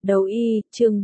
Đấu y, chương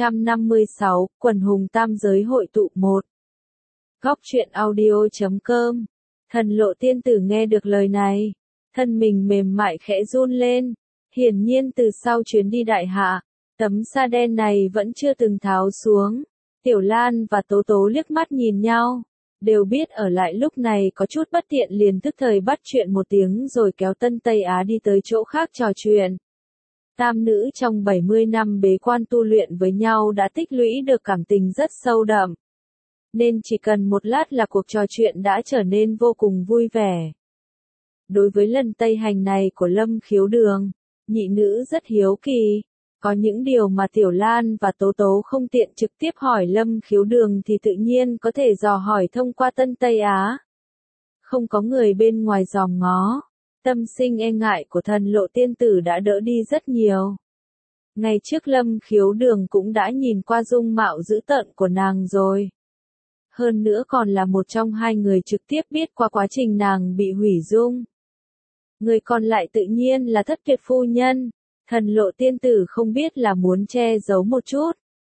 456, quần hùng tam giới hội tụ 1. Góc truyện audio.com. Thần lộ tiên tử nghe được lời này, thân mình mềm mại khẽ run lên. Hiển nhiên từ sau chuyến đi đại hạ, tấm sa đen này vẫn chưa từng tháo xuống. Tiểu Lan và Tố Tố liếc mắt nhìn nhau, đều biết ở lại lúc này có chút bất tiện, liền tức thời bắt chuyện một tiếng rồi kéo Tân Tây Á đi tới chỗ khác trò chuyện. Tam nữ trong 70 năm bế quan tu luyện với nhau đã tích lũy được cảm tình rất sâu đậm, nên chỉ cần một lát là cuộc trò chuyện đã trở nên vô cùng vui vẻ. Đối với lần Tây hành này của Lâm Khiếu Đường, nhị nữ rất hiếu kỳ. Có những điều mà Tiểu Lan và Tố Tố không tiện trực tiếp hỏi Lâm Khiếu Đường thì tự nhiên có thể dò hỏi thông qua Tân Tây Á. Không có người bên ngoài dòm ngó, tâm sinh e ngại của thần lộ tiên tử đã đỡ đi rất nhiều. Ngày trước Lâm Khiếu Đường cũng đã nhìn qua dung mạo dữ tợn của nàng rồi. Hơn nữa còn là một trong hai người trực tiếp biết qua quá trình nàng bị hủy dung. Người còn lại tự nhiên là Thất Tuyệt phu nhân. Thần lộ tiên tử không biết là muốn che giấu một chút,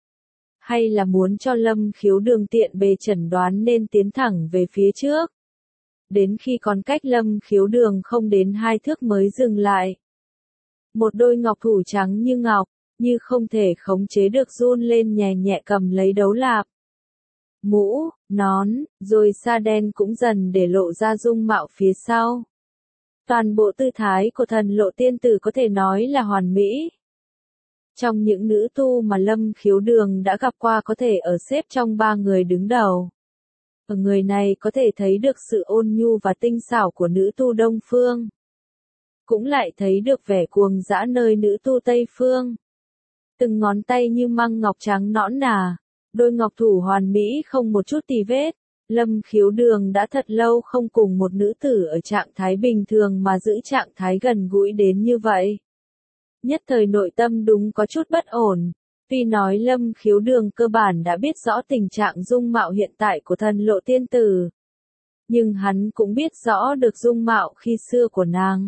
hay là muốn cho Lâm Khiếu Đường tiện bề chẩn đoán nên tiến thẳng về phía trước. Đến khi còn cách Lâm Khiếu Đường không đến 2 thước mới dừng lại. Một đôi ngọc thủ trắng như ngọc, như không thể khống chế được run lên nhẹ nhẹ cầm lấy đấu lạp. Mũ, nón, rồi sa đen cũng dần để lộ ra dung mạo phía sau. Toàn bộ tư thái của thần lộ tiên tử có thể nói là hoàn mỹ. Trong những nữ tu mà Lâm Khiếu Đường đã gặp qua có thể ở xếp trong 3 người đứng đầu. Ở người này có thể thấy được sự ôn nhu và tinh xảo của nữ tu Đông Phương. Cũng lại thấy được vẻ cuồng dã nơi nữ tu Tây Phương. Từng ngón tay như măng ngọc trắng nõn nà, đôi ngọc thủ hoàn mỹ không một chút tì vết. Lâm Khiếu Đường đã thật lâu không cùng một nữ tử ở trạng thái bình thường mà giữ trạng thái gần gũi đến như vậy. Nhất thời nội tâm đúng có chút bất ổn. Tuy nói Lâm Khiếu Đường cơ bản đã biết rõ tình trạng dung mạo hiện tại của thần lộ tiên tử, nhưng hắn cũng biết rõ được dung mạo khi xưa của nàng.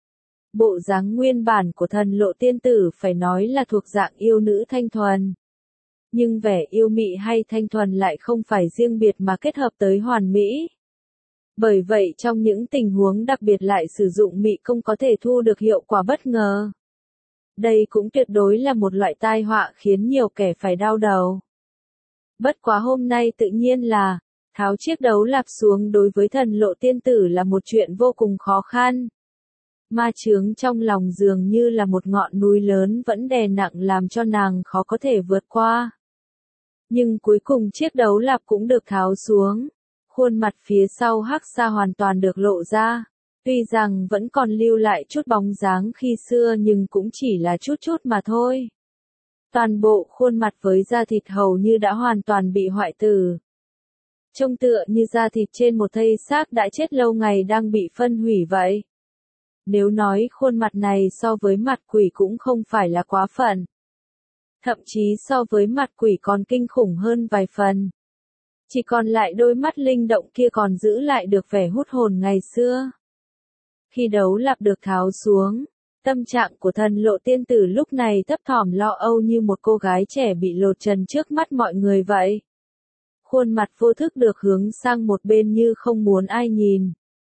Bộ dáng nguyên bản của thần lộ tiên tử phải nói là thuộc dạng yêu nữ thanh thuần. Nhưng vẻ yêu mị hay thanh thuần lại không phải riêng biệt mà kết hợp tới hoàn mỹ. Bởi vậy trong những tình huống đặc biệt lại sử dụng mị công có thể thu được hiệu quả bất ngờ. Đây cũng tuyệt đối là một loại tai họa khiến nhiều kẻ phải đau đầu. Bất quá hôm nay tự nhiên là, tháo chiếc đấu lạp xuống đối với thần lộ tiên tử là một chuyện vô cùng khó khăn. Ma chướng trong lòng dường như là một ngọn núi lớn vẫn đè nặng làm cho nàng khó có thể vượt qua. Nhưng cuối cùng chiếc đấu lạp cũng được tháo xuống. Khuôn mặt phía sau hắc xa hoàn toàn được lộ ra. Tuy rằng vẫn còn lưu lại chút bóng dáng khi xưa nhưng cũng chỉ là chút chút mà thôi. Toàn bộ khuôn mặt với da thịt hầu như đã hoàn toàn bị hoại tử. Trông tựa như da thịt trên một thây xác đã chết lâu ngày đang bị phân hủy vậy. Nếu nói khuôn mặt này so với mặt quỷ cũng không phải là quá phận. Thậm chí so với mặt quỷ còn kinh khủng hơn vài phần. Chỉ còn lại đôi mắt linh động kia còn giữ lại được vẻ hút hồn ngày xưa. Khi đấu lạp được tháo xuống, tâm trạng của thần lộ tiên tử lúc này thấp thỏm lo âu như một cô gái trẻ bị lột trần trước mắt mọi người vậy. Khuôn mặt vô thức được hướng sang một bên như không muốn ai nhìn.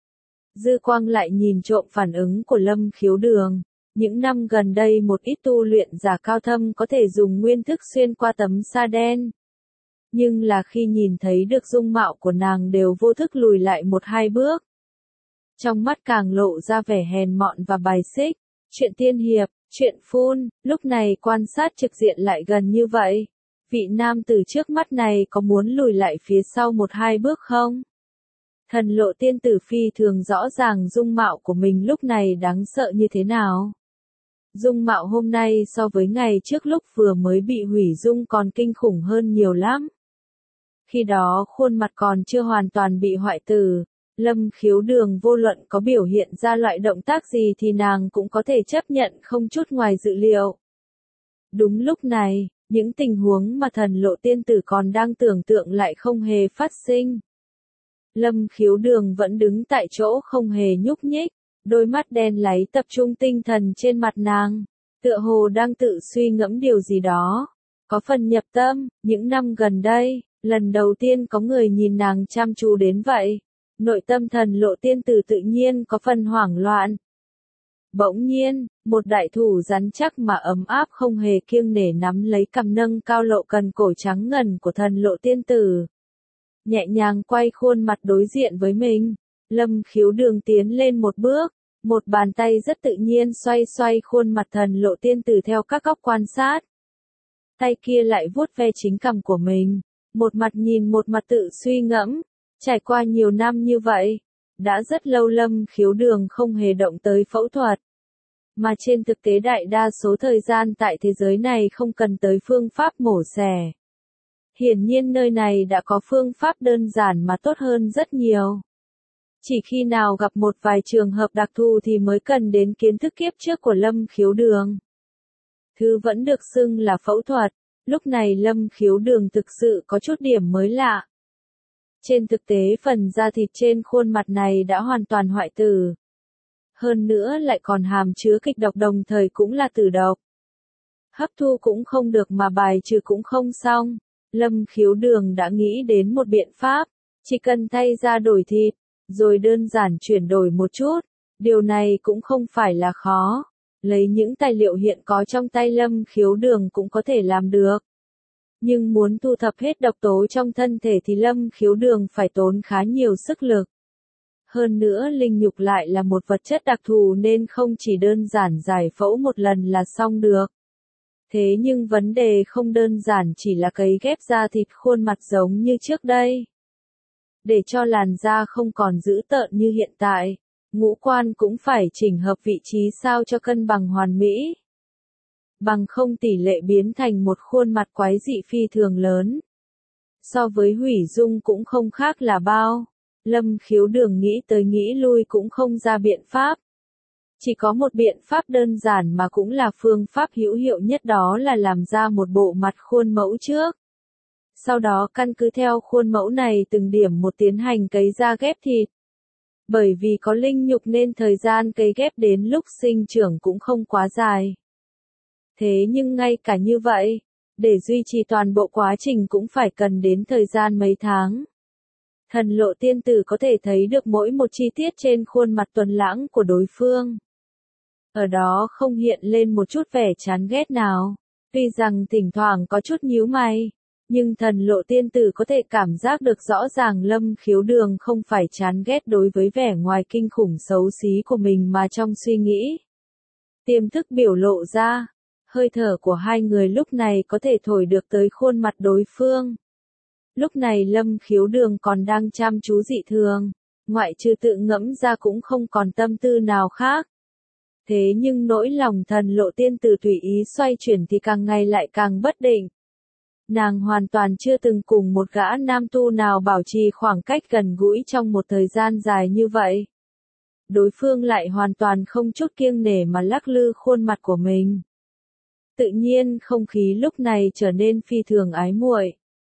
Dư quang lại nhìn trộm phản ứng của Lâm Khiếu Đường. Những năm gần đây một ít tu luyện giả cao thâm có thể dùng nguyên thức xuyên qua tấm sa đen. Nhưng là khi nhìn thấy được dung mạo của nàng đều vô thức lùi lại 1-2 bước. Trong mắt càng lộ ra vẻ hèn mọn và bài xích. Chuyện tiên hiệp, chuyện phun, lúc này quan sát trực diện lại gần như vậy. Vị nam tử trước mắt này có muốn lùi lại phía sau 1-2 bước không? Thần lộ tiên tử phi thường rõ ràng dung mạo của mình lúc này đáng sợ như thế nào. Dung mạo hôm nay so với ngày trước lúc vừa mới bị hủy dung còn kinh khủng hơn nhiều lắm. Khi đó khuôn mặt còn chưa hoàn toàn bị hoại tử, Lâm Khiếu Đường vô luận có biểu hiện ra loại động tác gì thì nàng cũng có thể chấp nhận không chút ngoài dự liệu. Đúng lúc này, những tình huống mà thần lộ tiên tử còn đang tưởng tượng lại không hề phát sinh. Lâm Khiếu Đường vẫn đứng tại chỗ không hề nhúc nhích, đôi mắt đen láy tập trung tinh thần trên mặt nàng. tựa hồ đang tự suy ngẫm điều gì đó. Có phần nhập tâm, những năm gần đây, lần đầu tiên có người nhìn nàng chăm chú đến vậy. Nội tâm Thần Lộ tiên tử tự nhiên có phần hoảng loạn. Bỗng nhiên, một đại thủ rắn chắc mà ấm áp không hề kiêng nể nắm lấy cằm nâng cao lộ cần cổ trắng ngần của Thần Lộ tiên tử. Nhẹ nhàng quay khuôn mặt đối diện với mình, Lâm Khiếu Đường tiến lên một bước, một bàn tay rất tự nhiên xoay xoay khuôn mặt Thần Lộ tiên tử theo các góc quan sát. Tay kia lại vuốt ve chính cằm của mình, một mặt nhìn một mặt tự suy ngẫm, trải qua nhiều năm như vậy, đã rất lâu Lâm Khiếu Đường không hề động tới phẫu thuật. Mà trên thực tế đại đa số thời gian tại thế giới này không cần tới phương pháp mổ xẻ. Hiển nhiên nơi này đã có phương pháp đơn giản mà tốt hơn rất nhiều. Chỉ khi nào gặp một vài trường hợp đặc thù thì mới cần đến kiến thức kiếp trước của Lâm Khiếu Đường. Thứ vẫn được xưng là phẫu thuật, lúc này Lâm Khiếu Đường thực sự có chút điểm mới lạ. Trên thực tế phần da thịt trên khuôn mặt này đã hoàn toàn hoại tử. Hơn nữa lại còn hàm chứa kịch độc đồng thời cũng là tử độc. Hấp thu cũng không được mà bài trừ cũng không xong. Lâm Khiếu Đường đã nghĩ đến một biện pháp, chỉ cần thay da đổi thịt, rồi đơn giản chuyển đổi một chút. Điều này cũng không phải là khó. Lấy những tài liệu hiện có trong tay Lâm Khiếu Đường cũng có thể làm được. Nhưng muốn thu thập hết độc tố trong thân thể thì Lâm Khiếu Đường phải tốn khá nhiều sức lực. Hơn nữa linh nhục lại là một vật chất đặc thù nên không chỉ đơn giản giải phẫu một lần là xong được. Thế nhưng vấn đề không đơn giản chỉ là cấy ghép da thịt khuôn mặt giống như trước đây. Để cho làn da không còn dữ tợn như hiện tại, ngũ quan cũng phải chỉnh hợp vị trí sao cho cân bằng hoàn mỹ. Bằng không tỷ lệ biến thành một khuôn mặt quái dị phi thường lớn. So với hủy dung cũng không khác là bao. Lâm Khiếu Đường nghĩ tới nghĩ lui cũng không ra biện pháp. Chỉ có một biện pháp đơn giản mà cũng là phương pháp hữu hiệu nhất, đó là làm ra một bộ mặt khuôn mẫu trước. Sau đó căn cứ theo khuôn mẫu này từng điểm một tiến hành cấy da ghép thịt. Bởi vì có linh nhục nên thời gian cấy ghép đến lúc sinh trưởng cũng không quá dài. Thế nhưng ngay cả như vậy, để duy trì toàn bộ quá trình cũng phải cần đến thời gian mấy tháng. Thần Lộ tiên tử có thể thấy được mỗi một chi tiết trên khuôn mặt tuấn lãng của đối phương. Ở đó không hiện lên một chút vẻ chán ghét nào. Tuy rằng thỉnh thoảng có chút nhíu mày, nhưng Thần Lộ tiên tử có thể cảm giác được rõ ràng Lâm Khiếu Đường không phải chán ghét đối với vẻ ngoài kinh khủng xấu xí của mình mà trong suy nghĩ. Tiềm thức biểu lộ ra, hơi thở của hai người lúc này có thể thổi được tới khuôn mặt đối phương. Lúc này Lâm Khiếu Đường còn đang chăm chú dị thường, ngoại trừ tự ngẫm ra cũng không còn tâm tư nào khác. Thế nhưng nỗi lòng Thần Lộ tiên tử tùy ý xoay chuyển thì càng ngày lại càng bất định. Nàng hoàn toàn chưa từng cùng một gã nam tu nào bảo trì khoảng cách gần gũi trong một thời gian dài như vậy. Đối phương lại hoàn toàn không chút kiêng nể mà lắc lư khuôn mặt của mình. Tự nhiên không khí lúc này trở nên phi thường ái muội.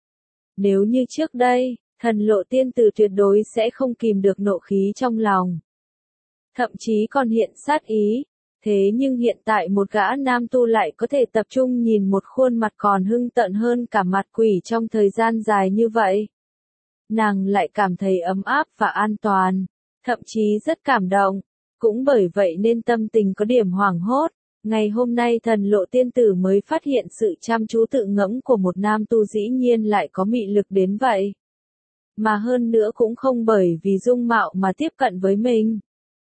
Nếu như trước đây, Thần Lộ tiên tử tuyệt đối sẽ không kìm được nộ khí trong lòng. Thậm chí còn hiện sát ý. Thế nhưng hiện tại một gã nam tu lại có thể tập trung nhìn một khuôn mặt còn hung tợn hơn cả mặt quỷ trong thời gian dài như vậy. Nàng lại cảm thấy ấm áp và an toàn, thậm chí rất cảm động. Cũng bởi vậy nên tâm tình có điểm hoảng hốt. Ngày hôm nay Thần Lộ tiên tử mới phát hiện sự chăm chú tự ngẫm của một nam tu dĩ nhiên lại có mị lực đến vậy. Mà hơn nữa cũng không bởi vì dung mạo mà tiếp cận với mình.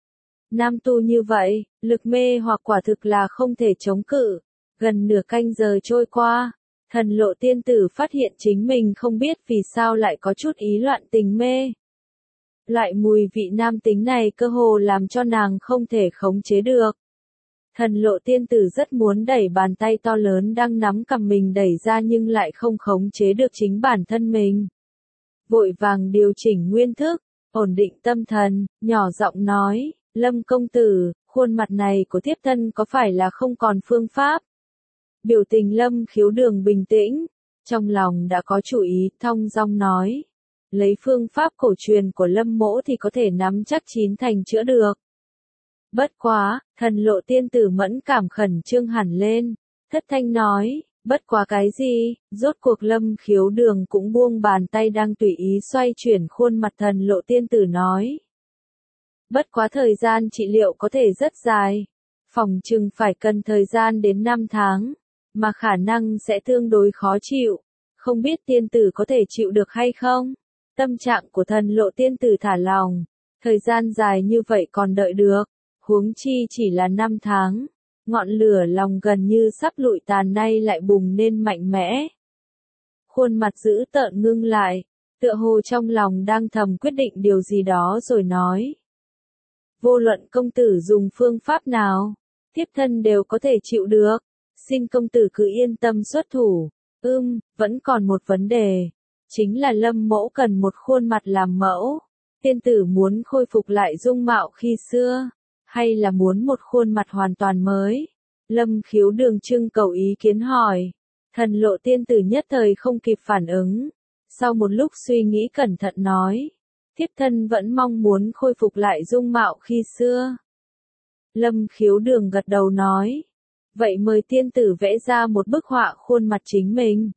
Nam tu như vậy, lực mê hoặc quả thực là không thể chống cự. Gần nửa canh giờ trôi qua, Thần Lộ tiên tử phát hiện chính mình không biết vì sao lại có chút ý loạn tình mê. Loại mùi vị nam tính này cơ hồ làm cho nàng không thể khống chế được. Thần Lộ tiên tử rất muốn đẩy bàn tay to lớn đang nắm cầm mình đẩy ra nhưng lại không khống chế được chính bản thân mình. Vội vàng điều chỉnh nguyên thức, ổn định tâm thần, nhỏ giọng nói, Lâm công tử, khuôn mặt này của thiếp thân có phải là không còn phương pháp? Biểu tình Lâm Khiếu Đường bình tĩnh, trong lòng đã có chủ ý, thong dong nói. Lấy phương pháp cổ truyền của Lâm mỗ thì có thể nắm chắc chín thành chữa được. Bất quá, thần lộ tiên tử mẫn cảm khẩn trương hẳn lên, thất thanh nói, bất quá cái gì, rốt cuộc Lâm Khiếu Đường cũng buông bàn tay đang tùy ý xoay chuyển khuôn mặt thần lộ tiên tử nói. Bất quá thời gian trị liệu có thể rất dài, phòng chừng phải cần thời gian đến 5 tháng, mà khả năng sẽ tương đối khó chịu, không biết tiên tử có thể chịu được hay không? Tâm trạng của thần lộ tiên tử thả lòng, thời gian dài như vậy còn đợi được, huống chi chỉ là 5 tháng, ngọn lửa lòng gần như sắp lụi tàn nay lại bùng lên mạnh mẽ. Khuôn mặt dữ tợn ngưng lại, tựa hồ trong lòng đang thầm quyết định điều gì đó rồi nói. Vô luận công tử dùng phương pháp nào, thiếp thân đều có thể chịu được, xin công tử cứ yên tâm xuất thủ. Vẫn còn một vấn đề, chính là Lâm mẫu cần một khuôn mặt làm mẫu. Tiên tử muốn khôi phục lại dung mạo khi xưa, hay là muốn một khuôn mặt hoàn toàn mới? Lâm Khiếu Đường trưng cầu ý kiến hỏi. Thần lộ tiên tử nhất thời không kịp phản ứng. Sau một lúc suy nghĩ cẩn thận nói. Thiếp thân vẫn mong muốn khôi phục lại dung mạo khi xưa. Lâm Khiếu Đường gật đầu nói. Vậy mời tiên tử vẽ ra một bức họa khuôn mặt chính mình.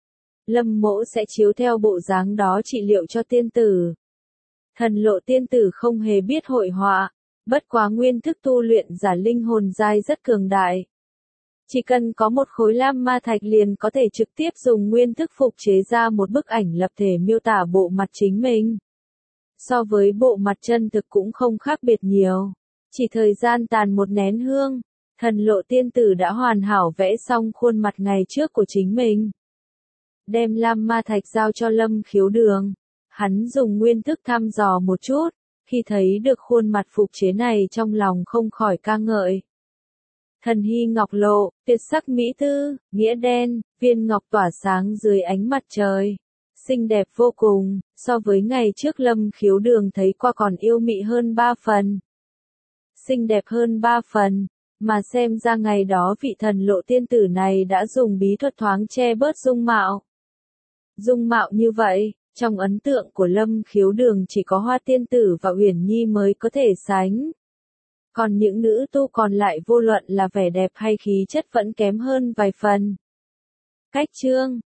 Lâm mẫu sẽ chiếu theo bộ dáng đó trị liệu cho tiên tử. Thần lộ tiên tử không hề biết hội họa, bất quá nguyên thức tu luyện giả linh hồn giai rất cường đại. Chỉ cần có một khối lam ma thạch liền có thể trực tiếp dùng nguyên thức phục chế ra một bức ảnh lập thể miêu tả bộ mặt chính mình. So với bộ mặt chân thực cũng không khác biệt nhiều. Chỉ thời gian tàn một nén hương, thần lộ tiên tử đã hoàn hảo vẽ xong khuôn mặt ngày trước của chính mình. Đem lam ma thạch giao cho Lâm Khiếu Đường. Hắn dùng nguyên thức thăm dò một chút, khi thấy được khuôn mặt phục chế này trong lòng không khỏi ca ngợi. Thần hy ngọc lộ, tuyệt sắc mỹ tư, nghĩa đen, viên ngọc tỏa sáng dưới ánh mặt trời. Xinh đẹp vô cùng, so với ngày trước Lâm Khiếu Đường thấy qua còn yêu mị hơn 3 phần. Xinh đẹp hơn 3 phần, mà xem ra ngày đó vị thần lộ tiên tử này đã dùng bí thuật thoáng che bớt dung mạo. Dung mạo như vậy, trong ấn tượng của Lâm Khiếu Đường chỉ có Hoa tiên tử và Uyển Nhi mới có thể sánh. Còn những nữ tu còn lại vô luận là vẻ đẹp hay khí chất vẫn kém hơn vài phần. Cách chương